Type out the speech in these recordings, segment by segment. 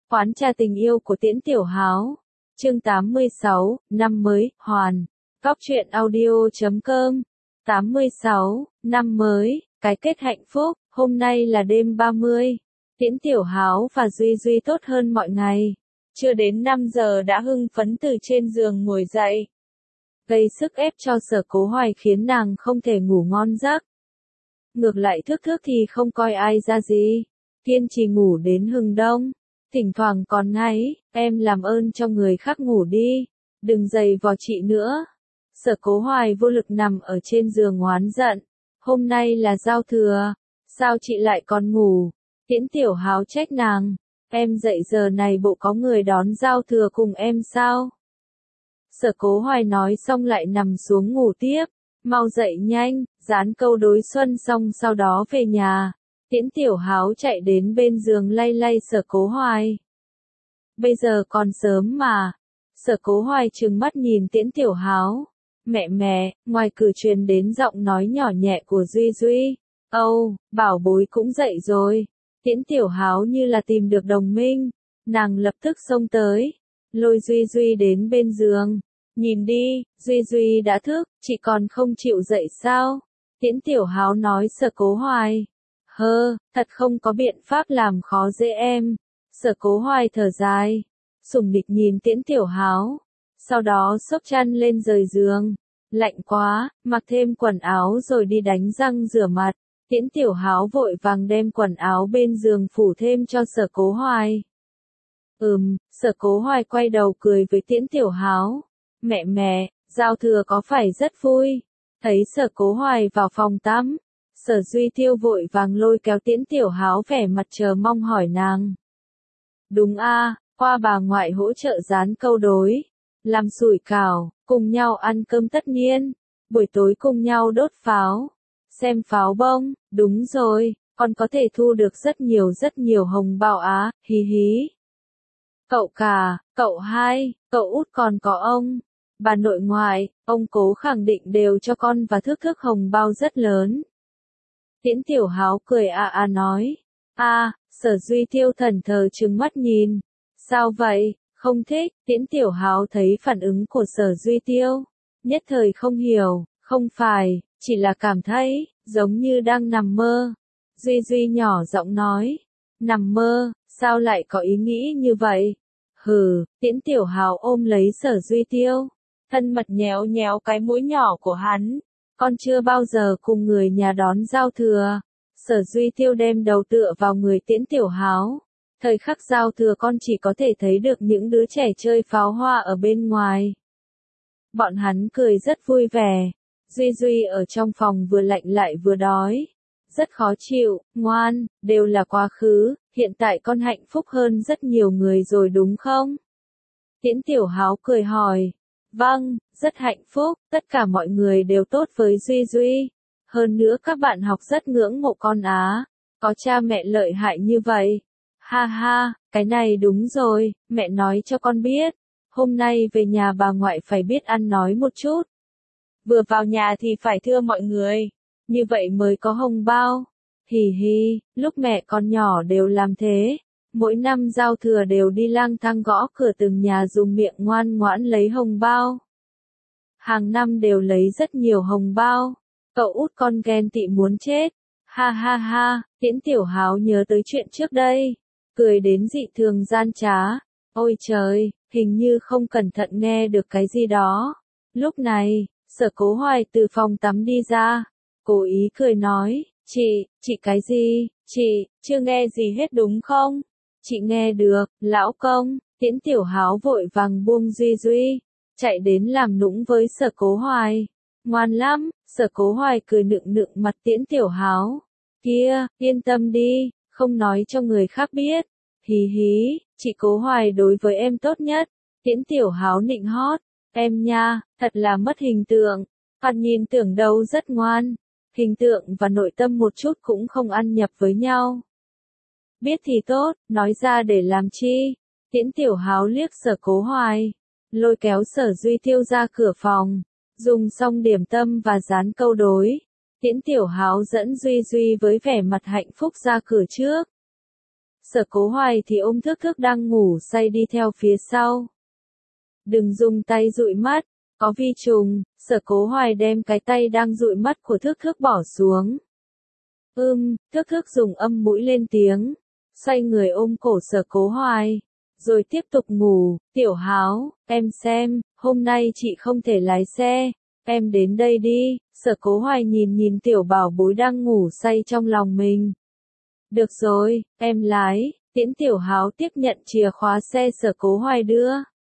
Quán trà tình yêu của Tiễn Tiểu Háo. Chương 86, năm mới, hoàn. Góc truyện audio.com. 86, năm mới, cái kết hạnh phúc. Hôm nay là đêm 30. Tiễn Tiểu Háo và Duy Duy tốt hơn mọi ngày. Chưa đến 5 giờ đã hưng phấn từ trên giường ngồi dậy. Gây sức ép cho Sở Cố Hoài khiến nàng không thể ngủ ngon giấc. Ngược lại Thước Thước thì không coi ai ra gì. Kiên trì ngủ đến hừng đông. Thỉnh thoảng còn ngáy, em làm ơn cho người khác ngủ đi. Đừng giày vò chị nữa. Sở Cố Hoài vô lực nằm ở trên giường oán giận. Hôm nay là giao thừa. Sao chị lại còn ngủ? Tiễn Tiểu Háo trách nàng. Em dậy giờ này bộ có người đón giao thừa cùng em sao? Sở Cố Hoài nói xong lại nằm xuống ngủ tiếp. Mau dậy nhanh, dán câu đối xuân xong sau đó về nhà. Tiễn Tiểu Háo chạy đến bên giường lay lay Sở Cố Hoài. Bây giờ còn sớm mà. Sở Cố Hoài trừng mắt nhìn Tiễn Tiểu Háo. Mẹ, ngoài cửa truyền đến giọng nói nhỏ nhẹ của Duy Duy. Âu, bảo bối cũng dậy rồi. Tiễn Tiểu Háo như là tìm được đồng minh. Nàng lập tức xông tới. Lôi Duy Duy đến bên giường. Nhìn đi, Duy Duy đã thức, chị còn không chịu dậy sao? Tiễn Tiểu Háo nói Sở Cố Hoài. Thật không có biện pháp làm khó dễ em. Sở Cố Hoài thở dài. Sủng nịch nhìn Tiễn Tiểu Háo. Sau đó xốc chăn lên rời giường. Lạnh quá, mặc thêm quần áo rồi đi đánh răng rửa mặt. Tiễn Tiểu Háo vội vàng đem quần áo bên giường phủ thêm cho Sở Cố Hoài. Sở Cố Hoài quay đầu cười với Tiễn Tiểu Háo. Mẹ, giao thừa có phải rất vui? Thấy Sở Cố Hoài vào phòng tắm. Sở Duy Tiêu vội vàng lôi kéo Tiễn Tiểu Háo vẻ mặt chờ mong hỏi nàng. Đúng a, qua bà ngoại hỗ trợ dán câu đối, làm sủi cảo, cùng nhau ăn cơm tất niên, buổi tối cùng nhau đốt pháo, xem pháo bông, đúng rồi, còn có thể thu được rất nhiều hồng bao á, hí hí. Cậu cả, cậu hai, cậu út còn có ông, bà nội ngoại, ông cố khẳng định đều cho con và Thước Thước hồng bao rất lớn. Tiễn Tiểu Háo cười nói. Sở Duy Tiêu thần thờ trừng mắt nhìn. Sao vậy, không thích? Tiễn Tiểu Háo thấy phản ứng của Sở Duy Tiêu. Nhất thời không hiểu, không phải, chỉ là cảm thấy, giống như đang nằm mơ. Duy Duy nhỏ giọng nói. Nằm mơ, sao lại có ý nghĩ như vậy? Tiễn Tiểu Háo ôm lấy Sở Duy Tiêu. Thân mật nhéo nhéo cái mũi nhỏ của hắn. Con chưa bao giờ cùng người nhà đón giao thừa. Sở Duy Tiêu đem đầu tựa vào người Tiễn Tiểu Háo. Thời khắc giao thừa con chỉ có thể thấy được những đứa trẻ chơi pháo hoa ở bên ngoài. Bọn hắn cười rất vui vẻ. Duy Duy ở trong phòng vừa lạnh lại vừa đói. Rất khó chịu, ngoan, đều là quá khứ, hiện tại con hạnh phúc hơn rất nhiều người rồi đúng không? Tiễn Tiểu Háo cười hỏi. Vâng, rất hạnh phúc, tất cả mọi người đều tốt với Duy Duy. Hơn nữa các bạn học rất ngưỡng mộ con á, có cha mẹ lợi hại như vậy. Ha, cái này đúng rồi, mẹ nói cho con biết. Hôm nay về nhà bà ngoại phải biết ăn nói một chút. Vừa vào nhà thì phải thưa mọi người, như vậy mới có hồng bao. Hì, lúc mẹ con nhỏ đều làm thế. Mỗi năm giao thừa đều đi lang thang gõ cửa từng nhà dùng miệng ngoan ngoãn lấy hồng bao. Hàng năm đều lấy rất nhiều hồng bao. Cậu út con ghen tị muốn chết. Ha, Tiễn Tiểu Háo nhớ tới chuyện trước đây. Cười đến dị thường gian trá. Ôi trời, hình như không cẩn thận nghe được cái gì đó. Lúc này, Sở Cố Hoài từ phòng tắm đi ra. Cố ý cười nói, chị cái gì, chị, chưa nghe gì hết đúng không? Chị nghe được, lão công. Tiễn Tiểu Háo vội vàng buông Duy Duy. Chạy đến làm nũng với Sở Cố Hoài. Ngoan lắm, Sở Cố Hoài cười nựng mặt Tiễn Tiểu Háo. Kia, yên tâm đi, không nói cho người khác biết. Hí, chị Cố Hoài đối với em tốt nhất. Tiễn Tiểu Háo nịnh hót. Em nha, thật là mất hình tượng. Còn nhìn tưởng đâu rất ngoan. Hình tượng và nội tâm một chút cũng không ăn nhập với nhau. Biết thì tốt, nói ra để làm chi? Tiễn Tiểu Háo liếc Sở Cố Hoài. Lôi kéo Sở Duy Tiêu ra cửa phòng. Dùng xong điểm tâm và dán câu đối. Tiễn Tiểu Háo dẫn Duy Duy với vẻ mặt hạnh phúc ra cửa trước. Sở Cố Hoài thì ôm Thước Thước đang ngủ say đi theo phía sau. Đừng dùng tay dụi mắt, có vi trùng. Sở Cố Hoài đem cái tay đang dụi mắt của Thước Thước bỏ xuống. Thước Thước dùng âm mũi lên tiếng, xoay người ôm cổ Sở Cố Hoài, rồi tiếp tục ngủ. Tiểu Háo, em xem, hôm nay chị không thể lái xe, em đến đây đi. Sở Cố Hoài nhìn tiểu bảo bối đang ngủ say trong lòng mình. Được rồi, em lái. Tiễn Tiểu Háo tiếp nhận chìa khóa xe Sở Cố Hoài đưa.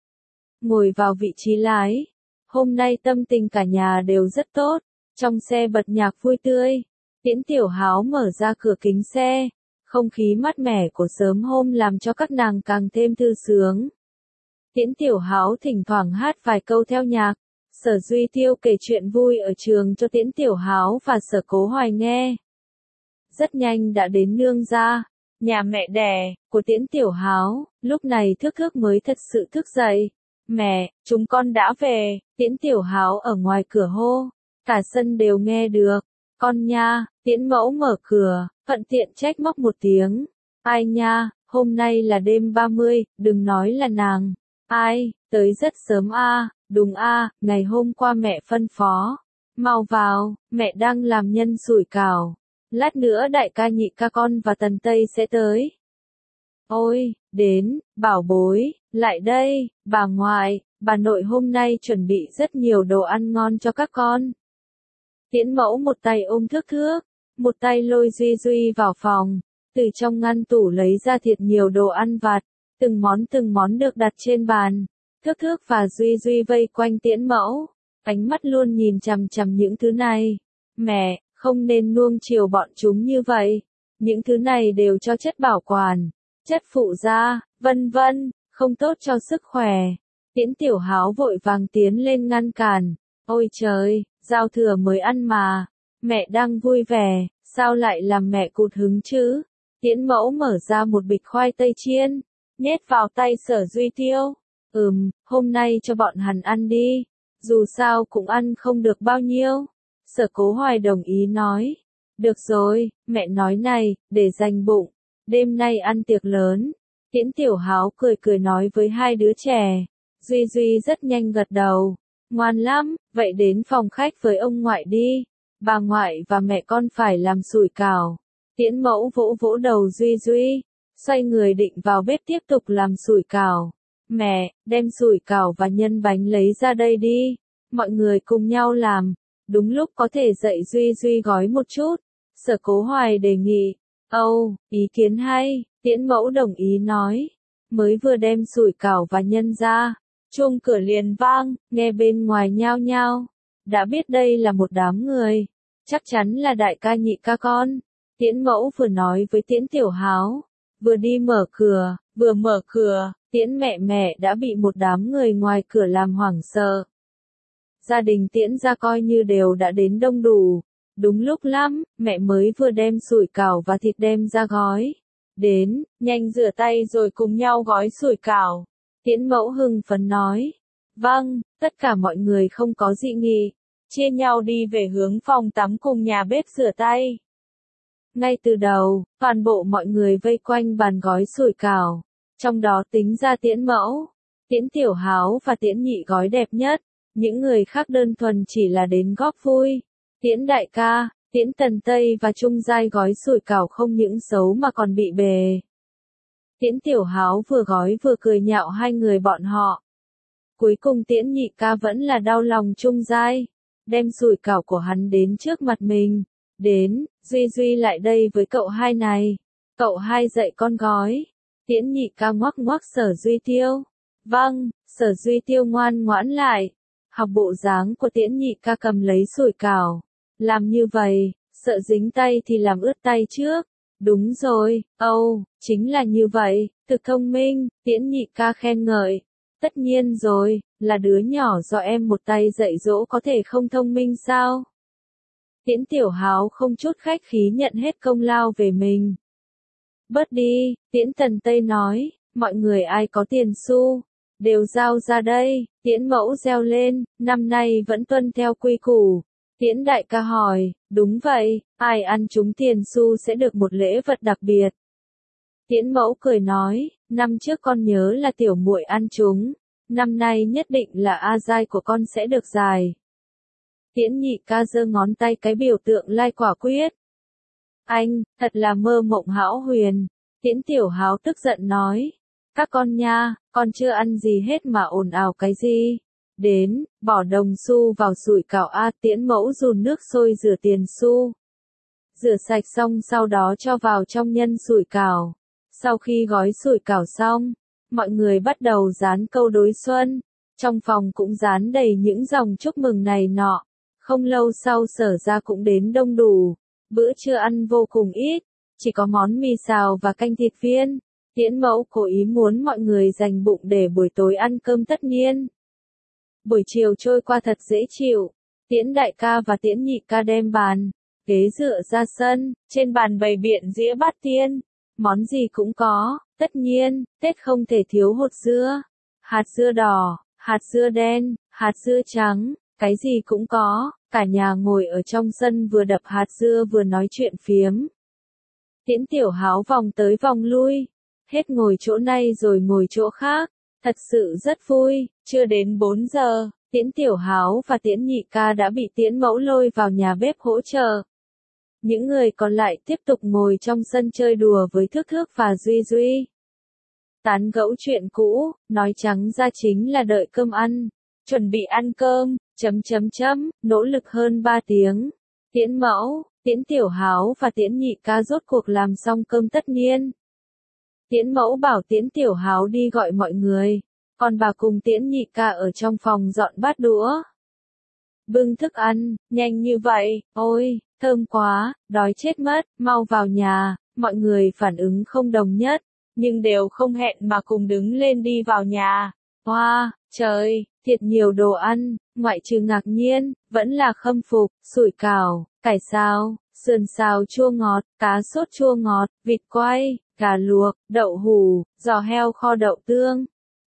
Ngồi vào vị trí lái. Hôm nay tâm tình cả nhà đều rất tốt, trong xe bật nhạc vui tươi. Tiễn Tiểu Háo mở ra cửa kính xe, không khí mát mẻ của sớm hôm làm cho các nàng càng thêm thư sướng. Tiễn Tiểu Háo thỉnh thoảng hát vài câu theo nhạc. Sở Duy Tiêu kể chuyện vui ở trường cho Tiễn Tiểu Háo và Sở Cố Hoài nghe. Rất nhanh đã đến nương gia, nhà mẹ đẻ của Tiễn Tiểu Háo. Lúc này Thước Thước mới thật sự thức dậy. Mẹ, chúng con đã về. Tiễn Tiểu Háo ở ngoài cửa hô, cả sân đều nghe được. Con nha. Tiễn Mẫu mở cửa, thuận tiện trách móc một tiếng. Ai nha, hôm nay là đêm 30, đừng nói là nàng. Ai, tới rất sớm a. Đúng a, ngày hôm qua mẹ phân phó. Mau vào, mẹ đang làm nhân sủi cảo. Lát nữa đại ca nhị ca con và Tần Tây sẽ tới. Ôi, đến, bảo bối, lại đây, bà ngoại, bà nội hôm nay chuẩn bị rất nhiều đồ ăn ngon cho các con. Tiễn Mẫu một tay ôm Thước Thước, một tay lôi Duy Duy vào phòng, từ trong ngăn tủ lấy ra thiệt nhiều đồ ăn vặt, từng món được đặt trên bàn. Thước Thước và Duy Duy vây quanh Tiễn Mẫu, ánh mắt luôn nhìn chằm chằm những thứ này. Mẹ, không nên nuông chiều bọn chúng như vậy. Những thứ này đều cho chất bảo quản, chất phụ gia, vân vân, không tốt cho sức khỏe. Tiễn Tiểu Háo vội vàng tiến lên ngăn cản. Ôi trời, giao thừa mới ăn mà. Mẹ đang vui vẻ, sao lại làm mẹ cụt hứng chứ? Tiễn Mẫu mở ra một bịch khoai tây chiên, nhét vào tay Sở Duy Tiêu. Hôm nay cho bọn hắn ăn đi. Dù sao cũng ăn không được bao nhiêu. Sở Cố Hoài đồng ý nói. Được rồi, mẹ nói này, để dành bụng. Đêm nay ăn tiệc lớn. Tiễn Tiểu Háo cười nói với hai đứa trẻ. Duy Duy rất nhanh gật đầu. Ngoan lắm, vậy đến phòng khách với ông ngoại đi. Bà ngoại và mẹ con phải làm sủi cảo. Tiễn Mẫu vỗ vỗ đầu Duy Duy, xoay người định vào bếp tiếp tục làm sủi cảo. Mẹ, đem sủi cảo và nhân bánh lấy ra đây đi. Mọi người cùng nhau làm. Đúng lúc có thể dạy Duy Duy gói một chút. Sở Cố Hoài đề nghị. Ý kiến hay. Tiễn Mẫu đồng ý nói. Mới vừa đem sủi cảo và nhân ra, chuông cửa liền vang, nghe bên ngoài nhao nhao. Đã biết đây là một đám người. Chắc chắn là đại ca nhị ca con. Tiễn Mẫu vừa nói với Tiễn Tiểu Háo, vừa đi mở cửa, Tiễn mẹ đã bị một đám người ngoài cửa làm hoảng sợ. Gia đình Tiễn gia coi như đều đã đến đông đủ. Đúng lúc lắm, mẹ mới vừa đem sủi cảo và thịt đem ra gói. Đến, nhanh rửa tay rồi cùng nhau gói sủi cảo. Tiễn Mẫu hưng phấn nói. Vâng, tất cả mọi người không có dị nghị, chia nhau đi về hướng phòng tắm cùng nhà bếp rửa tay. Ngay từ đầu, toàn bộ mọi người vây quanh bàn gói sủi cảo, trong đó tính ra Tiễn Mẫu, Tiễn Tiểu Háo và Tiễn Nhị gói đẹp nhất, những người khác đơn thuần chỉ là đến góp vui. Tiễn đại ca, Tiễn Tần Tây và Trung Giai gói sủi cảo không những xấu mà còn bị bề. Tiễn Tiểu Háo vừa gói vừa cười nhạo hai người bọn họ. Cuối cùng Tiễn Nhị ca vẫn là đau lòng Trung Giai, đem sủi cảo của hắn đến trước mặt mình. Đến, Duy Duy lại đây với cậu hai này. Cậu hai dạy con gói. Tiễn Nhị ca ngoắc ngoắc Sở Duy Tiêu. Vâng, Sở Duy Tiêu ngoan ngoãn lại. Học bộ dáng của Tiễn Nhị ca cầm lấy sủi cảo. Làm như vậy, sợ dính tay thì làm ướt tay trước. Đúng rồi, chính là như vậy, thực thông minh, Tiễn Nhị ca khen ngợi. Tất nhiên rồi, là đứa nhỏ do em một tay dạy dỗ có thể không thông minh sao? Tiễn Tiểu Háo không chút khách khí nhận hết công lao về mình. Bớt đi, Tiễn Tần Tây nói, mọi người ai có tiền xu, đều giao ra đây. Tiễn Mẫu reo lên, năm nay vẫn tuân theo quy củ. Tiễn đại ca hỏi, đúng vậy, ai ăn trúng tiền xu sẽ được một lễ vật đặc biệt. Tiễn Mẫu cười nói, năm trước con nhớ là tiểu muội ăn chúng, năm nay nhất định là A giai của con sẽ được dài. Tiễn Nhị Ca giơ ngón tay cái biểu tượng lai quả quyết. Anh, thật là mơ mộng hão huyền. Tiễn Tiểu Háo tức giận nói, các con nha, con chưa ăn gì hết mà ồn ào cái gì. Đến, bỏ đồng xu vào sủi cảo a. Tiễn Mẫu dùn nước sôi rửa tiền xu. Rửa sạch xong sau đó cho vào trong nhân sủi cảo. Sau khi gói sủi cảo xong, mọi người bắt đầu dán câu đối xuân. Trong phòng cũng dán đầy những dòng chúc mừng này nọ. Không lâu sau Sở ra cũng đến đông đủ. Bữa trưa ăn vô cùng ít, chỉ có món mì xào và canh thịt viên. Tiễn Mẫu cố ý muốn mọi người dành bụng để buổi tối ăn cơm tất niên. Buổi chiều trôi qua thật dễ chịu. Tiễn Đại Ca và Tiễn Nhị Ca đem bàn, ghế dựa ra sân, trên bàn bày biện dĩa bát tiên. Món gì cũng có, tất nhiên, Tết không thể thiếu hột dưa, hạt dưa đỏ, hạt dưa đen, hạt dưa trắng, cái gì cũng có. Cả nhà ngồi ở trong sân vừa đập hạt dưa vừa nói chuyện phiếm. Tiễn Tiểu Háo vòng tới vòng lui, hết ngồi chỗ này rồi ngồi chỗ khác, thật sự rất vui. Chưa đến 4 giờ, Tiễn Tiểu Háo và Tiễn Nhị Ca đã bị Tiễn Mẫu lôi vào nhà bếp hỗ trợ. Những người còn lại tiếp tục ngồi trong sân chơi đùa với Thước Thước và Duy Duy. Tán gẫu chuyện cũ, nói trắng ra chính là đợi cơm ăn, chuẩn bị ăn cơm, nỗ lực hơn 3 tiếng. Tiễn Mẫu, Tiễn Tiểu Háo và Tiễn Nhị Ca rốt cuộc làm xong cơm tất niên. Tiễn Mẫu bảo Tiễn Tiểu Háo đi gọi mọi người, còn bà cùng Tiễn Nhị Ca ở trong phòng dọn bát đũa. Bưng thức ăn, nhanh như vậy, ôi, thơm quá, đói chết mất, mau vào nhà. Mọi người phản ứng không đồng nhất, nhưng đều không hẹn mà cùng đứng lên đi vào nhà. Wow, trời, thiệt nhiều đồ ăn, ngoại trừ ngạc nhiên, vẫn là khâm phục, sủi cảo, cải xào, sườn xào chua ngọt, cá sốt chua ngọt, vịt quay, gà luộc, đậu hủ, giò heo kho đậu tương.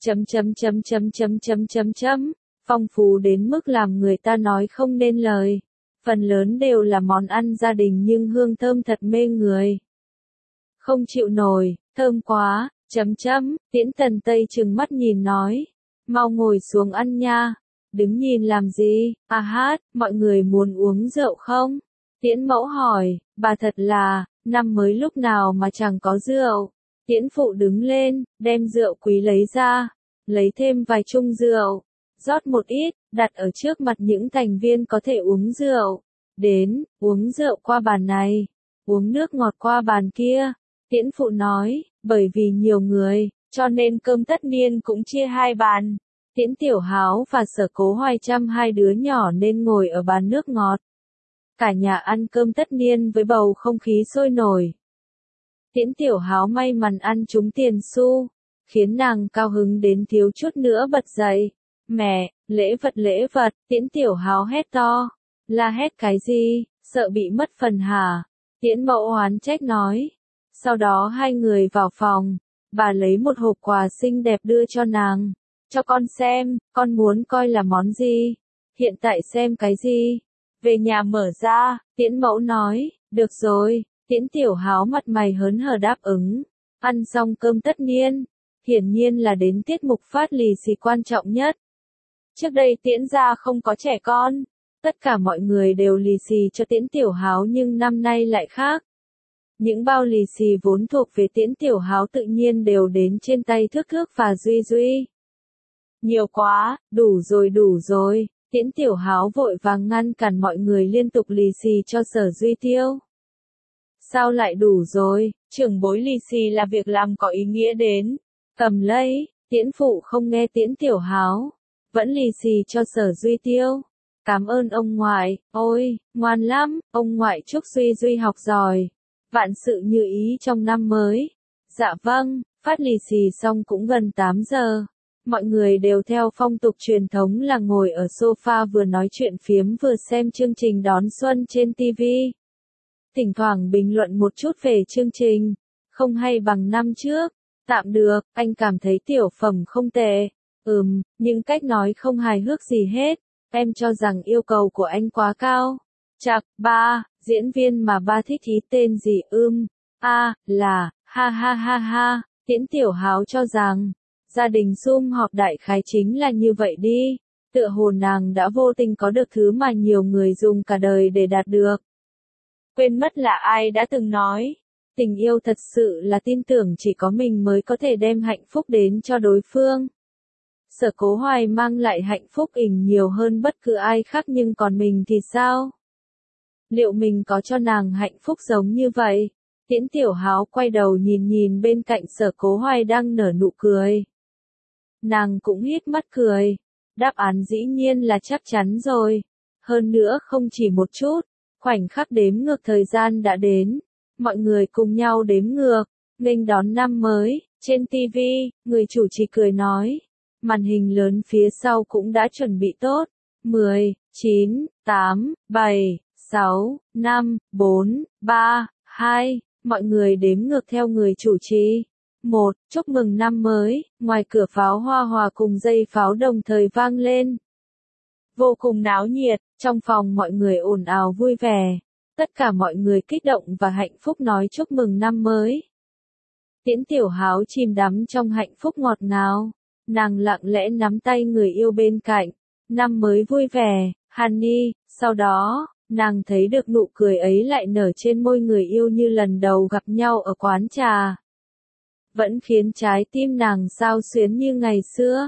Phong phú đến mức làm người ta nói không nên lời. Phần lớn đều là món ăn gia đình nhưng hương thơm thật mê người. Không chịu nổi, thơm quá, Tiễn Tần Tây trừng mắt nhìn nói. Mau ngồi xuống ăn nha. Đứng nhìn làm gì, mọi người muốn uống rượu không? Tiễn Mẫu hỏi, bà thật là, năm mới lúc nào mà chẳng có rượu. Tiễn Phụ đứng lên, đem rượu quý lấy ra, lấy thêm vài chung rượu, rót một ít, đặt ở trước mặt những thành viên có thể uống rượu. Đến, uống rượu qua bàn này, uống nước ngọt qua bàn kia. Tiễn Phụ nói, bởi vì nhiều người, cho nên cơm tất niên cũng chia 2 bàn. Tiễn Tiểu Háo và Sở Cố Hoài chăm 2 đứa nhỏ nên ngồi ở bàn nước ngọt. Cả nhà ăn cơm tất niên với bầu không khí sôi nổi. Tiễn Tiểu Háo may mắn ăn trúng tiền xu, khiến nàng cao hứng đến thiếu chút nữa bật dậy. Mẹ, lễ vật, Tiễn Tiểu Háo hét to. La hét cái gì, sợ bị mất phần hả? Tiễn Mẫu oán trách nói. Sau đó hai người vào phòng, bà lấy một hộp quà xinh đẹp đưa cho nàng. Cho con xem, con muốn coi là món gì? Hiện tại xem cái gì? Về nhà mở ra, Tiễn Mẫu nói, được rồi. Tiễn Tiểu Háo mặt mày hớn hở đáp ứng. Ăn xong cơm tất niên, hiển nhiên là đến tiết mục phát lì xì quan trọng nhất. Trước đây Tiễn gia không có trẻ con, tất cả mọi người đều lì xì cho Tiễn Tiểu Háo nhưng năm nay lại khác. Những bao lì xì vốn thuộc về Tiễn Tiểu Háo tự nhiên đều đến trên tay Thước Thước và Duy Duy. Nhiều quá, đủ rồi, Tiễn Tiểu Háo vội vàng ngăn cản mọi người liên tục lì xì cho Sở Duy Tiêu. Sao lại đủ rồi, trưởng bối lì xì là việc làm có ý nghĩa đến. Cầm lấy, Tiễn Phụ không nghe Tiễn Tiểu Háo, vẫn lì xì cho Sở Duy Tiêu. Cảm ơn ông ngoại, ôi, ngoan lắm, ông ngoại chúc Duy Duy học giỏi, vạn sự như ý trong năm mới. Dạ vâng, phát lì xì xong cũng gần 8 giờ. Mọi người đều theo phong tục truyền thống là ngồi ở sofa vừa nói chuyện phiếm vừa xem chương trình đón xuân trên TV. Thỉnh thoảng bình luận một chút về chương trình, không hay bằng năm trước. Tạm được, anh cảm thấy tiểu phẩm không tệ. Nhưng cách nói không hài hước gì hết. Em cho rằng yêu cầu của anh quá cao. Chạc, ba, diễn viên mà ba thích ý tên gì là, Ha ha ha ha, Tiễn Tiểu Háo cho rằng, gia đình sum họp đại khái chính là như vậy đi, tựa hồ nàng đã vô tình có được thứ mà nhiều người dùng cả đời để đạt được. Quên mất là ai đã từng nói, tình yêu thật sự là tin tưởng chỉ có mình mới có thể đem hạnh phúc đến cho đối phương. Sở Cố Hoài mang lại hạnh phúc nhiều hơn bất cứ ai khác, nhưng còn mình thì sao? Liệu mình có cho nàng hạnh phúc giống như vậy? Tiễn Tiểu Háo quay đầu nhìn bên cạnh Sở Cố Hoài đang nở nụ cười. Nàng cũng hít mắt cười. Đáp án dĩ nhiên là chắc chắn rồi. Hơn nữa không chỉ một chút, khoảnh khắc đếm ngược thời gian đã đến. Mọi người cùng nhau đếm ngược, nghênh đón năm mới. Trên TV, người chủ trì cười nói. Màn hình lớn phía sau cũng đã chuẩn bị tốt. 10, 9, 8, 7, 6, 5, 4, 3, 2, mọi người đếm ngược theo người chủ trì. 1. Chúc mừng năm mới, ngoài cửa pháo hoa hòa cùng dây pháo đồng thời vang lên. Vô cùng náo nhiệt, trong phòng mọi người ồn ào vui vẻ. Tất cả mọi người kích động và hạnh phúc nói chúc mừng năm mới. Tiễn Tiểu Háo chìm đắm trong hạnh phúc ngọt ngào. Nàng lặng lẽ nắm tay người yêu bên cạnh. Năm mới vui vẻ, Honey. Sau đó, nàng thấy được nụ cười ấy lại nở trên môi người yêu như lần đầu gặp nhau ở quán trà. Vẫn khiến trái tim nàng xao xuyến như ngày xưa.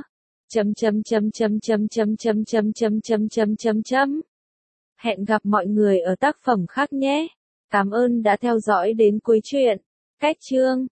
Hẹn gặp mọi người ở tác phẩm khác nhé. Cảm ơn đã theo dõi đến cuối truyện. Cách chương